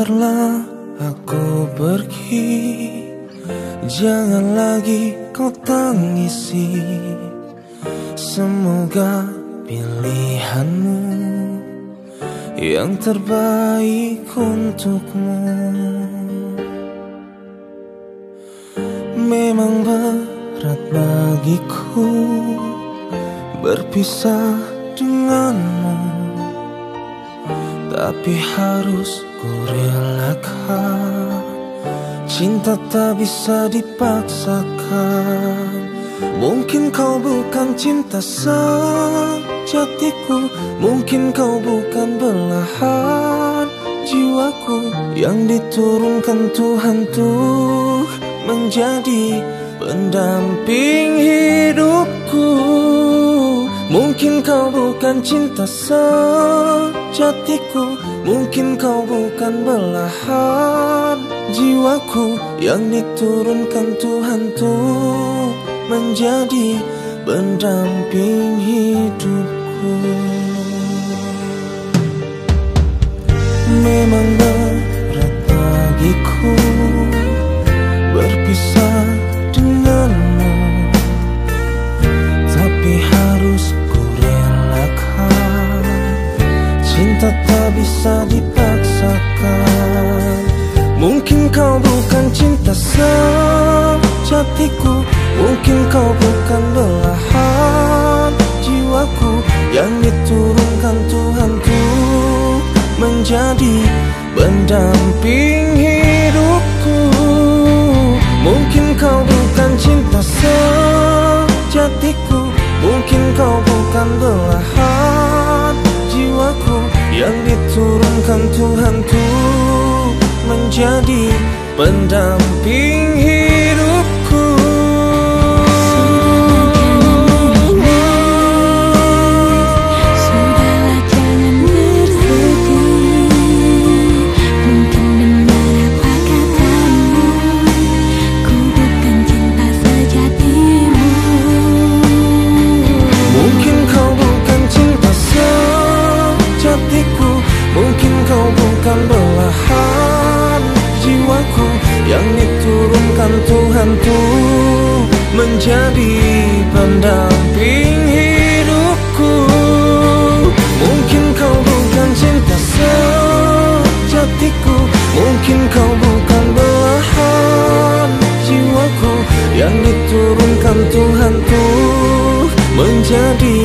Biarlah aku pergi, jangan lagi kau tangisi. Semoga pilihanmu yang terbaik untukmu. Memang berat bagiku berpisah denganmu, tapi harus ku relakan. Cinta tak bisa dipaksakan. Mungkin kau bukan cinta sejatiku, mungkin kau bukan belahan jiwaku yang diturunkan Tuhan tuh menjadi pendamping hidupku. Mungkin kau bukan cinta sejatiku, mungkin kau bukan belahan jiwaku yang diturunkan Tuhan tuh menjadi pendamping hidupku. Memang berat bagiku berpisah denganmu, tapi harus ku relakan. Cinta tak bisa dipaksakan. Mungkin kau bukan cinta sejatiku, mungkin kau bukan belahan jiwaku yang diturunkan Tuhan tuh menjadi pendamping hidupku. Mungkin kau bukan cinta sejatiku, mungkin kau bukan belahan jiwaku yang diturunkan Tuhan tuh menjadi pendamping hidupku. Sudahlah jangan bersedih, mungkin benar apa katamu, ku bukan cinta sejatimu. Mungkin kau bukan cinta sejatiku, mungkin kau bukan belahan jiwaku yang diturunkan Tuhan tuh menjadi pendamping hidupku. Mungkin kau bukan cinta sejatiku, mungkin kau bukan belahan jiwaku yang diturunkan Tuhan tuh menjadi